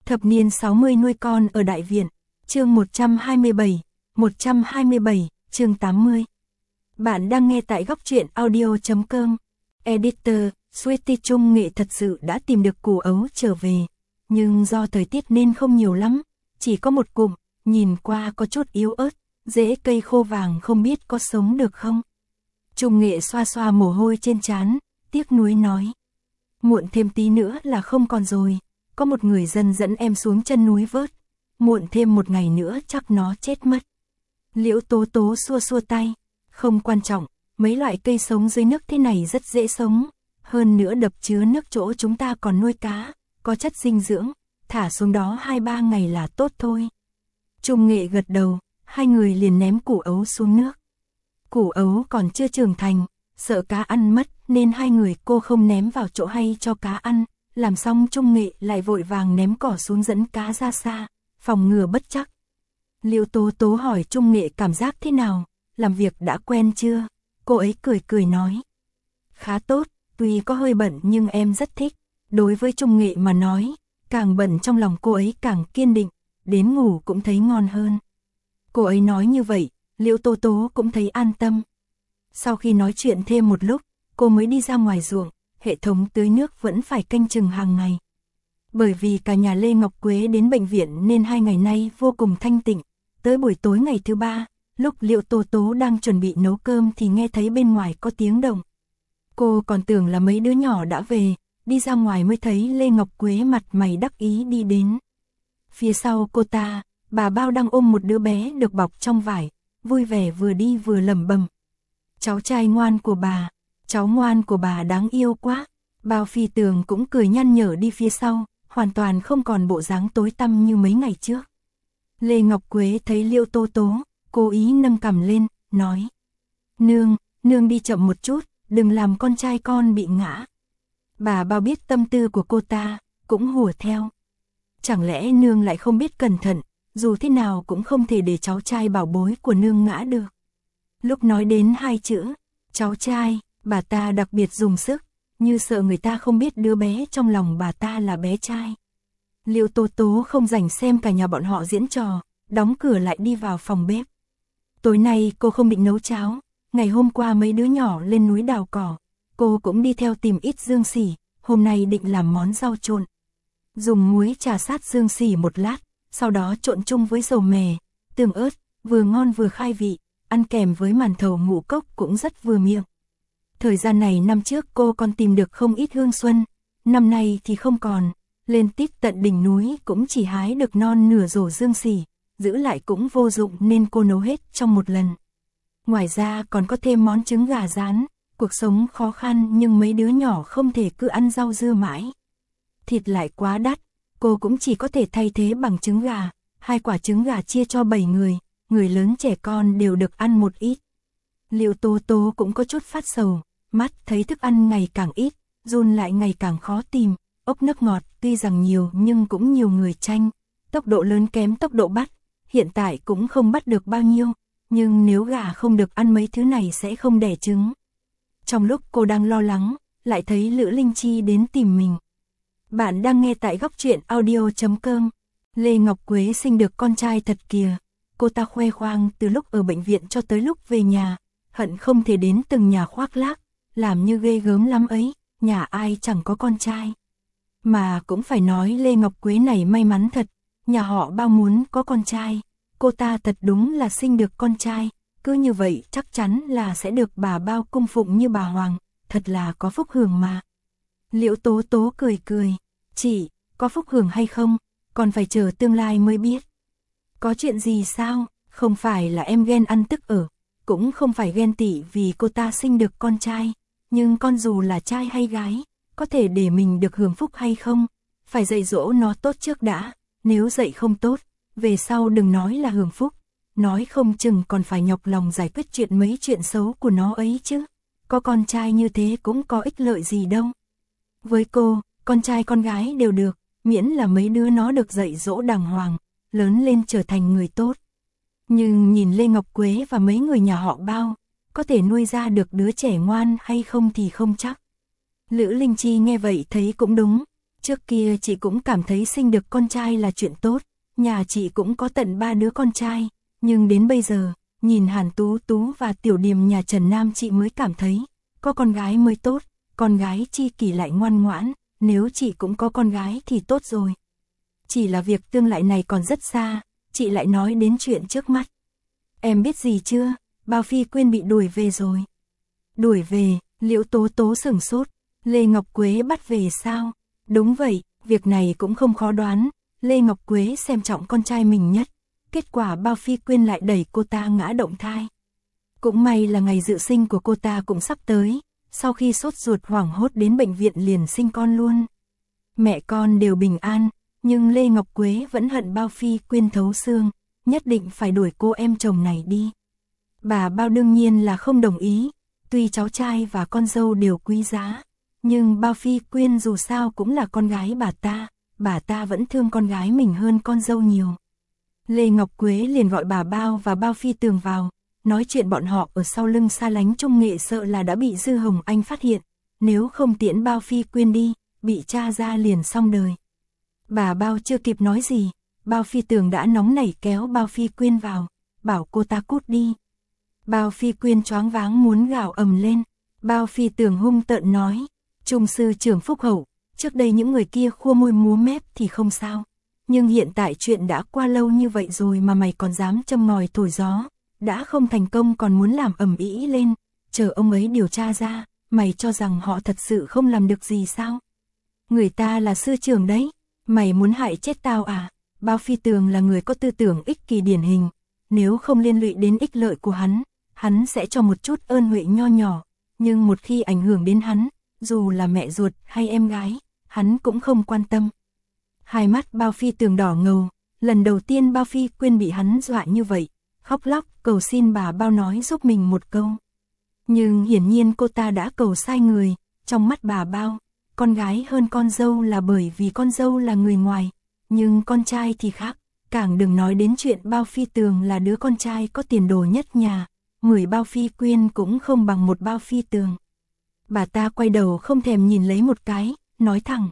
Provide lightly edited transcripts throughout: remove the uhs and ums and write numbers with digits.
Thập niên 60 nuôi con ở Đại Viện, chương 127, chương 80. Bạn đang nghe tại góc truyện audio.com. Editor, Sweetie Trung Nghệ thật sự đã tìm được củ ấu trở về, nhưng do thời tiết nên không nhiều lắm, chỉ có một cụm, nhìn qua có chút yếu ớt, rễ cây khô vàng không biết có sống được không. Trung Nghệ xoa xoa mồ hôi trên trán, tiếc nuối nói. Muộn thêm tí nữa là không còn rồi, có một người dân dẫn em xuống chân núi vớt, muộn thêm một ngày nữa chắc nó chết mất. Liễu Tố Tố xua xua tay, không quan trọng, mấy loại cây sống dưới nước thế này rất dễ sống, hơn nữa đập chứa nước chỗ chúng ta còn nuôi cá, có chất dinh dưỡng, thả xuống đó 2-3 ngày là tốt thôi. Trung Nghệ gật đầu, hai người liền ném củ ấu xuống nước. Củ ấu còn chưa trưởng thành, sợ cá ăn mất nên hai người cô không ném vào chỗ hay cho cá ăn, làm xong Trung Nghệ lại vội vàng ném cỏ xuống dẫn cá ra xa, phòng ngừa bất trắc. Liễu Tố Tố hỏi Trung Nghệ cảm giác thế nào, làm việc đã quen chưa? Cô ấy cười cười nói. Khá tốt, tuy có hơi bận nhưng em rất thích. Đối với Trung Nghệ mà nói, càng bận trong lòng cô ấy càng kiên định, đến ngủ cũng thấy ngon hơn. Cô ấy nói như vậy, Liễu Tố Tố cũng thấy an tâm. Sau khi nói chuyện thêm một lúc, cô mới đi ra ngoài ruộng, hệ thống tưới nước vẫn phải canh chừng hàng ngày. Bởi vì cả nhà Lê Ngọc Quế đến bệnh viện nên 2 ngày nay vô cùng thanh tịnh. Tới buổi tối ngày thứ 3, lúc Liễu Tố Tố đang chuẩn bị nấu cơm thì nghe thấy bên ngoài có tiếng động. Cô còn tưởng là mấy đứa nhỏ đã về, đi ra ngoài mới thấy Lê Ngọc Quế mặt mày đắc ý đi đến. Phía sau cô ta, bà Bao đang ôm một đứa bé được bọc trong vải, vui vẻ vừa đi vừa lẩm bẩm. Cháu trai ngoan của bà, cháu ngoan của bà đáng yêu quá. Bao Phi Tường cũng cười nhăn nhở đi phía sau, hoàn toàn không còn bộ dáng tối tăm như mấy ngày trước. Lê Ngọc Quế thấy Liễu Tố Tố, cố ý nâng cằm lên, nói. Nương đi chậm một chút, đừng làm con trai con bị ngã. Bà Bao biết tâm tư của cô ta, cũng hùa theo. Chẳng lẽ nương lại không biết cẩn thận, dù thế nào cũng không thể để cháu trai bảo bối của nương ngã được. Lúc nói đến 2 chữ, cháu trai, bà ta đặc biệt dùng sức, như sợ người ta không biết đứa bé trong lòng bà ta là bé trai. Liễu Tố Tố không rảnh xem cả nhà bọn họ diễn trò, đóng cửa lại đi vào phòng bếp. Tối nay cô không định nấu cháo, ngày hôm qua mấy đứa nhỏ lên núi đào cỏ, cô cũng đi theo tìm ít dương sỉ, hôm nay định làm món rau trộn. Dùng muối trà sát dương sỉ một lát, sau đó trộn chung với dầu mè, tương ớt, vừa ngon vừa khai vị, ăn kèm với màn thầu ngũ cốc cũng rất vừa miệng. Thời gian này năm trước cô còn tìm được không ít hương xuân, năm nay thì không còn, lên tít tận đỉnh núi cũng chỉ hái được non nửa rổ dương sỉ, giữ lại cũng vô dụng nên cô nấu hết trong một lần. Ngoài ra còn có thêm món trứng gà rán, cuộc sống khó khăn nhưng mấy đứa nhỏ không thể cứ ăn rau dưa mãi. Thịt lại quá đắt, cô cũng chỉ có thể thay thế bằng trứng gà, 2 quả trứng gà chia cho 7 người lớn trẻ con đều được ăn một ít. Liễu Tố Tố cũng có chút phát sầu, mắt thấy thức ăn ngày càng ít, giun lại ngày càng khó tìm, ốc nước ngọt tuy rằng nhiều nhưng cũng nhiều người tranh, tốc độ lớn kém tốc độ bắt, hiện tại cũng không bắt được bao nhiêu, nhưng nếu gà không được ăn mấy thứ này sẽ không đẻ trứng. Trong lúc cô đang lo lắng, lại thấy Lữ Linh Chi đến tìm mình. Bạn đang nghe tại góc truyện audio.com. Lê Ngọc Quế sinh được con trai thật kìa. Cô ta khoe khoang từ lúc ở bệnh viện cho tới lúc về nhà, hận không thể đến từng nhà khoác lác, làm như ghê gớm lắm ấy, nhà ai chẳng có con trai. Mà cũng phải nói Lê Ngọc Quế này may mắn thật, nhà họ Bao muốn có con trai, cô ta thật đúng là sinh được con trai, cứ như vậy chắc chắn là sẽ được bà Bao cung phụng như bà Hoàng, thật là có phúc hưởng mà. Liễu Tố Tố cười cười, chị, có phúc hưởng hay không, còn phải chờ tương lai mới biết. Có chuyện gì sao, không phải là em ghen ăn tức ở, cũng không phải ghen tị vì cô ta sinh được con trai, nhưng con dù là trai hay gái, có thể để mình được hưởng phúc hay không, phải dạy dỗ nó tốt trước đã, nếu dạy không tốt, về sau đừng nói là hưởng phúc, nói không chừng còn phải nhọc lòng giải quyết chuyện mấy chuyện xấu của nó ấy chứ, có con trai như thế cũng có ích lợi gì đâu. Với cô, con trai con gái đều được, miễn là mấy đứa nó được dạy dỗ đàng hoàng, lớn lên trở thành người tốt. Nhưng nhìn Lê Ngọc Quế và mấy người nhà họ Bao, có thể nuôi ra được đứa trẻ ngoan hay không thì không chắc. Lữ Linh Chi nghe vậy thấy cũng đúng, Trước kia chị cũng cảm thấy sinh được con trai là chuyện tốt, nhà chị cũng có tận 3 đứa con trai, nhưng đến bây giờ, nhìn Hàn Tú Tú và Tiểu Điềm nhà Trần Nam chị mới cảm thấy, có con gái mới tốt, con gái Chi Kỷ lại ngoan ngoãn, nếu chị cũng có con gái thì tốt rồi. Chỉ là việc tương lai này còn rất xa, chị lại nói đến chuyện trước mắt. Em biết gì chưa, Bao Phi Quyên bị đuổi về rồi. Đuổi về, Liễu Tố Tố sửng sốt, Lê Ngọc Quế bắt về sao? Đúng vậy, việc này cũng không khó đoán, Lê Ngọc Quế xem trọng con trai mình nhất, kết quả Bao Phi Quyên lại đẩy cô ta ngã động thai. Cũng may là ngày dự sinh của cô ta cũng sắp tới, sau khi sốt ruột hoảng hốt đến bệnh viện liền sinh con luôn. Mẹ con đều bình an, nhưng Lê Ngọc Quế vẫn hận Bao Phi Quyên thấu xương, nhất định phải đuổi cô em chồng này đi. Bà Bao đương nhiên là không đồng ý, tuy cháu trai và con dâu đều quý giá, nhưng Bao Phi Quyên dù sao cũng là con gái bà ta vẫn thương con gái mình hơn con dâu nhiều. Lê Ngọc Quế liền gọi bà Bao và Bao Phi Tường vào, nói chuyện bọn họ ở sau lưng Sa Lánh Trung Nghệ sợ là đã bị Dư Hồng Anh phát hiện, nếu không tiễn Bao Phi Quyên đi, bị tra ra liền xong đời. Bà Bao chưa kịp nói gì, Bao Phi Tường đã nóng nảy kéo Bao Phi Quyên vào, bảo cô ta cút đi. Bao Phi Quyên choáng váng muốn gào ầm lên, Bao Phi Tường hung tợn nói, Trung sư trưởng phúc hậu, trước đây những người kia khua môi múa mép thì không sao, nhưng hiện tại chuyện đã qua lâu như vậy rồi mà mày còn dám châm ngòi thổi gió, đã không thành công còn muốn làm ầm ĩ lên, chờ ông ấy điều tra ra, mày cho rằng họ thật sự không làm được gì sao? Người ta là sư trưởng đấy, mày muốn hại chết tao à? Bao Phi Tường là người có tư tưởng ích kỷ điển hình, nếu không liên lụy đến ích lợi của hắn sẽ cho một chút ơn huệ nho nhỏ, nhưng một khi ảnh hưởng đến hắn, dù là mẹ ruột hay em gái, hắn cũng không quan tâm. Hai mắt Bao Phi Tường đỏ ngầu, lần đầu tiên Bao Phi Quyên bị hắn dọa như vậy, khóc lóc cầu xin bà Bao nói giúp mình một câu. Nhưng hiển nhiên cô ta đã cầu sai người, trong mắt bà Bao, con gái hơn con dâu là bởi vì con dâu là người ngoài, nhưng con trai thì khác, càng đừng nói đến chuyện Bao Phi Tường là đứa con trai có tiền đồ nhất nhà, 10 Bao Phi Quyên cũng không bằng một Bao Phi Tường. Bà ta quay đầu không thèm nhìn lấy một cái, nói thẳng.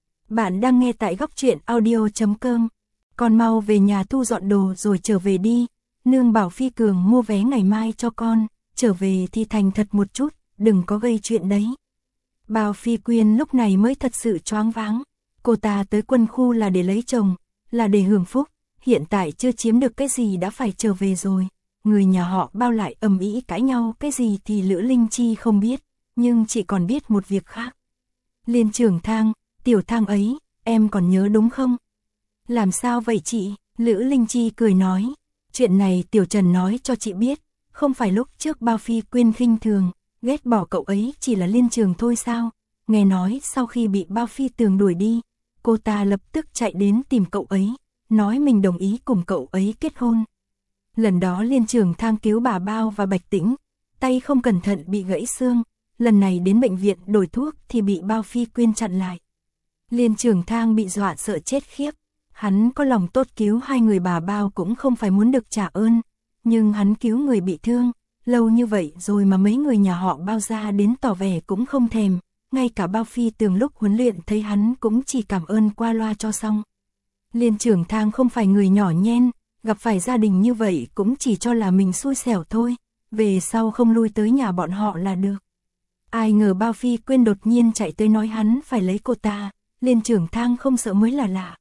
Bạn đang nghe tại góc truyện audio.com, con mau về nhà thu dọn đồ rồi trở về đi, nương bảo Phi Cường mua vé ngày mai cho con, trở về thì thành thật một chút, đừng có gây chuyện đấy. Bao Phi Quyên lúc này mới thật sự choáng váng, cô ta tới quân khu là để lấy chồng, là để hưởng phúc, hiện tại chưa chiếm được cái gì đã phải trở về rồi. Người nhà họ Bao lại ầm ĩ cãi nhau cái gì thì Lữ Linh Chi không biết, nhưng chị còn biết một việc khác. Liên trưởng Thang, Tiểu Thang ấy, em còn nhớ đúng không? Làm sao vậy chị? Lữ Linh Chi cười nói, chuyện này Tiểu Trần nói cho chị biết, không phải lúc trước Bao Phi Quyên khinh thường, ghét bỏ cậu ấy chỉ là Liên Trường thôi sao? Nghe nói sau khi bị Bao Phi Tường đuổi đi, cô ta lập tức chạy đến tìm cậu ấy, nói mình đồng ý cùng cậu ấy kết hôn. Lần đó Liên Trường Thang cứu bà Bao và Bạch Tĩnh, tay không cẩn thận bị gãy xương, lần này đến bệnh viện đổi thuốc thì bị Bao Phi Quyên chặn lại. Liên Trường Thang bị dọa sợ chết khiếp, hắn có lòng tốt cứu hai người bà Bao cũng không phải muốn được trả ơn, nhưng hắn cứu người bị thương, lâu như vậy rồi mà mấy người nhà họ Bao ra đến tỏ vẻ cũng không thèm, ngay cả Bao Phi Tường lúc huấn luyện thấy hắn cũng chỉ cảm ơn qua loa cho xong. Liên Trường Thang không phải người nhỏ nhen, gặp phải gia đình như vậy cũng chỉ cho là mình xui xẻo thôi, về sau không lui tới nhà bọn họ là được. Ai ngờ Bao Phi Quyên đột nhiên chạy tới nói hắn phải lấy cô ta, Liên Trường Thang không sợ mới là lạ.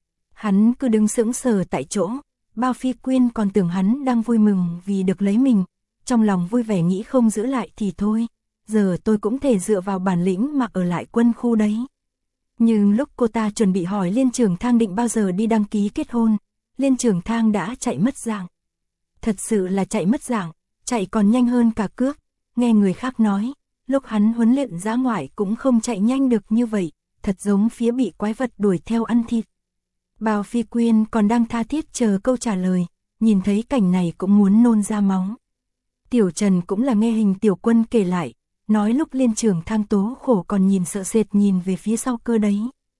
Hắn cứ đứng sững sờ tại chỗ, Bao Phi Quyên còn tưởng hắn đang vui mừng vì được lấy mình, trong lòng vui vẻ nghĩ không giữ lại thì thôi, giờ tôi cũng thể dựa vào bản lĩnh mà ở lại quân khu đấy. Nhưng lúc cô ta chuẩn bị hỏi Liên Trường Thang định bao giờ đi đăng ký kết hôn, Liên Trường Thang đã chạy mất dạng. Thật sự là chạy mất dạng, chạy còn nhanh hơn cả cước, nghe người khác nói, lúc hắn huấn luyện dã ngoại cũng không chạy nhanh được như vậy, thật giống phía bị quái vật đuổi theo ăn thịt. Bao Phi Quyên còn đang tha thiết chờ câu trả lời, nhìn thấy cảnh này cũng muốn nôn ra máu. Tiểu Trần cũng là nghe Hình Tiểu Quân kể lại, nói lúc Liên Trường Thang tố khổ còn nhìn sợ sệt nhìn về phía sau cơ đấy.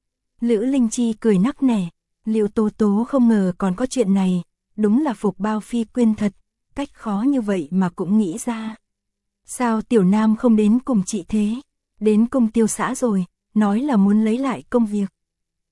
Lữ Linh Chi cười nắc nẻ, Liễu Tố Tố không ngờ còn có chuyện này, đúng là phục Bao Phi Quyên thật, cách khó như vậy mà cũng nghĩ ra. Sao Tiểu Nam không đến cùng chị thế? Đến công tiêu xã rồi, nói là muốn lấy lại công việc.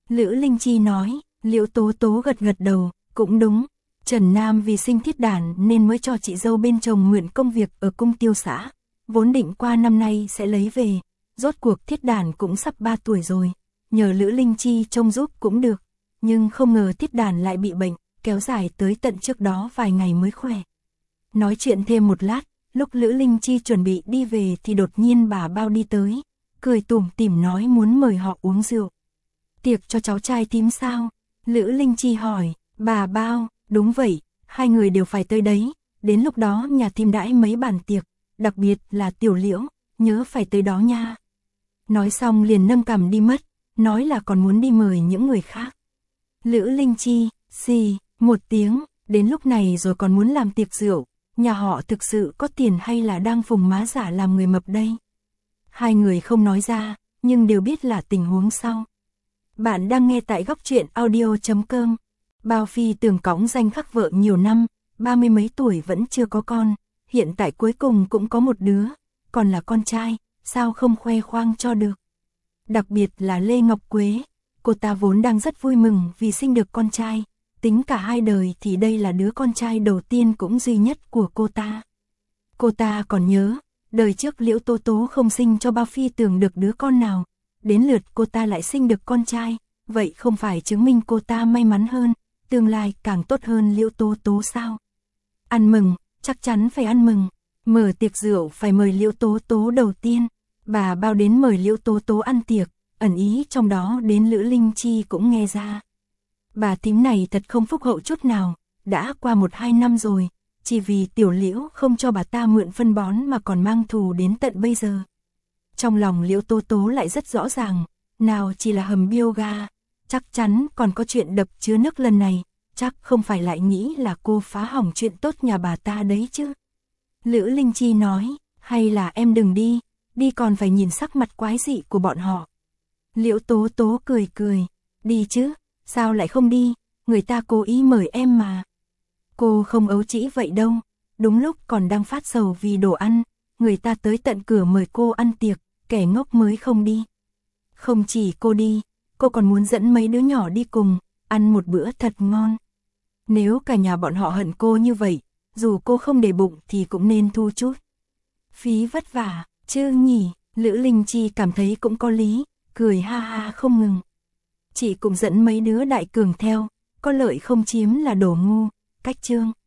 Lữ Linh Chi nói. Liễu Tố Tố gật gật đầu, cũng đúng. Trần Nam vì sinh thiết đàn nên mới cho chị dâu bên chồng mượn công việc ở cung tiêu xã. Vốn định qua năm nay sẽ lấy về, rốt cuộc thiết đàn cũng sắp 3 tuổi rồi. Nhờ Lữ Linh Chi trông giúp cũng được, nhưng không ngờ thiết đàn lại bị bệnh, kéo dài tới tận trước đó vài ngày mới khỏe. Nói chuyện thêm một lát, lúc Lữ Linh Chi chuẩn bị đi về thì đột nhiên bà Bao đi tới, cười tủm tỉm nói muốn mời họ uống rượu. Tiệc cho cháu trai tím sao? Lữ Linh Chi hỏi. Bà Bao, đúng vậy, hai người đều phải tới đấy, đến lúc đó nhà thím đãi mấy bàn tiệc, đặc biệt là Tiểu Liễu, nhớ phải tới đó nha. Nói xong liền nâng cằm đi mất, nói là còn muốn đi mời những người khác. Lữ Linh Chi, xì, một tiếng, đến lúc này rồi còn muốn làm tiệc rượu, nhà họ thực sự có tiền hay là đang phùng má giả làm người mập đây? Hai người không nói ra, nhưng đều biết là tình huống sau. Bạn đang nghe tại góc truyện audio.com. Bao Phi Tường cõng danh khắc vợ nhiều năm, 30 mấy tuổi vẫn chưa có con, hiện tại cuối cùng cũng có một đứa, còn là con trai, sao không khoe khoang cho được. Đặc biệt là Lê Ngọc Quế, cô ta vốn đang rất vui mừng vì sinh được con trai, tính cả hai đời thì đây là đứa con trai đầu tiên cũng duy nhất của cô ta. Cô ta còn nhớ, đời trước Liễu Tố Tố không sinh cho Bao Phi Tường được đứa con nào, đến lượt cô ta lại sinh được con trai, vậy không phải chứng minh cô ta may mắn hơn, tương lai càng tốt hơn Liễu Tố Tố sao? Ăn mừng, chắc chắn phải ăn mừng, mở tiệc rượu phải mời Liễu Tố Tố đầu tiên, bà Bao đến mời Liễu Tố Tố ăn tiệc, ẩn ý trong đó đến Lữ Linh Chi cũng nghe ra. Bà thím này thật không phúc hậu chút nào, đã qua 1-2 năm rồi, chỉ vì Tiểu Liễu không cho bà ta mượn phân bón mà còn mang thù đến tận bây giờ. Trong lòng Liễu Tố Tố lại rất rõ ràng, nào chỉ là hầm bioga, chắc chắn còn có chuyện đập chứa nước lần này, chắc không phải lại nghĩ là cô phá hỏng chuyện tốt nhà bà ta đấy chứ. Lữ Linh Chi nói, hay là em đừng đi, đi còn phải nhìn sắc mặt quái dị của bọn họ. Liễu Tố Tố cười cười, đi chứ, sao lại không đi, người ta cố ý mời em mà. Cô không ấu trĩ vậy đâu, đúng lúc còn đang phát sầu vì đồ ăn, người ta tới tận cửa mời cô ăn tiệc, kẻ ngốc mới không đi. Không chỉ cô đi, cô còn muốn dẫn mấy đứa nhỏ đi cùng, ăn một bữa thật ngon. Nếu cả nhà bọn họ hận cô như vậy, dù cô không để bụng thì cũng nên thu chút. Phí vất vả, chứ nhỉ, Lữ Linh Chi cảm thấy cũng có lý, cười ha ha không ngừng. Chị cũng dẫn mấy đứa đại cường theo, có lợi không chiếm là đồ ngu, cách chương.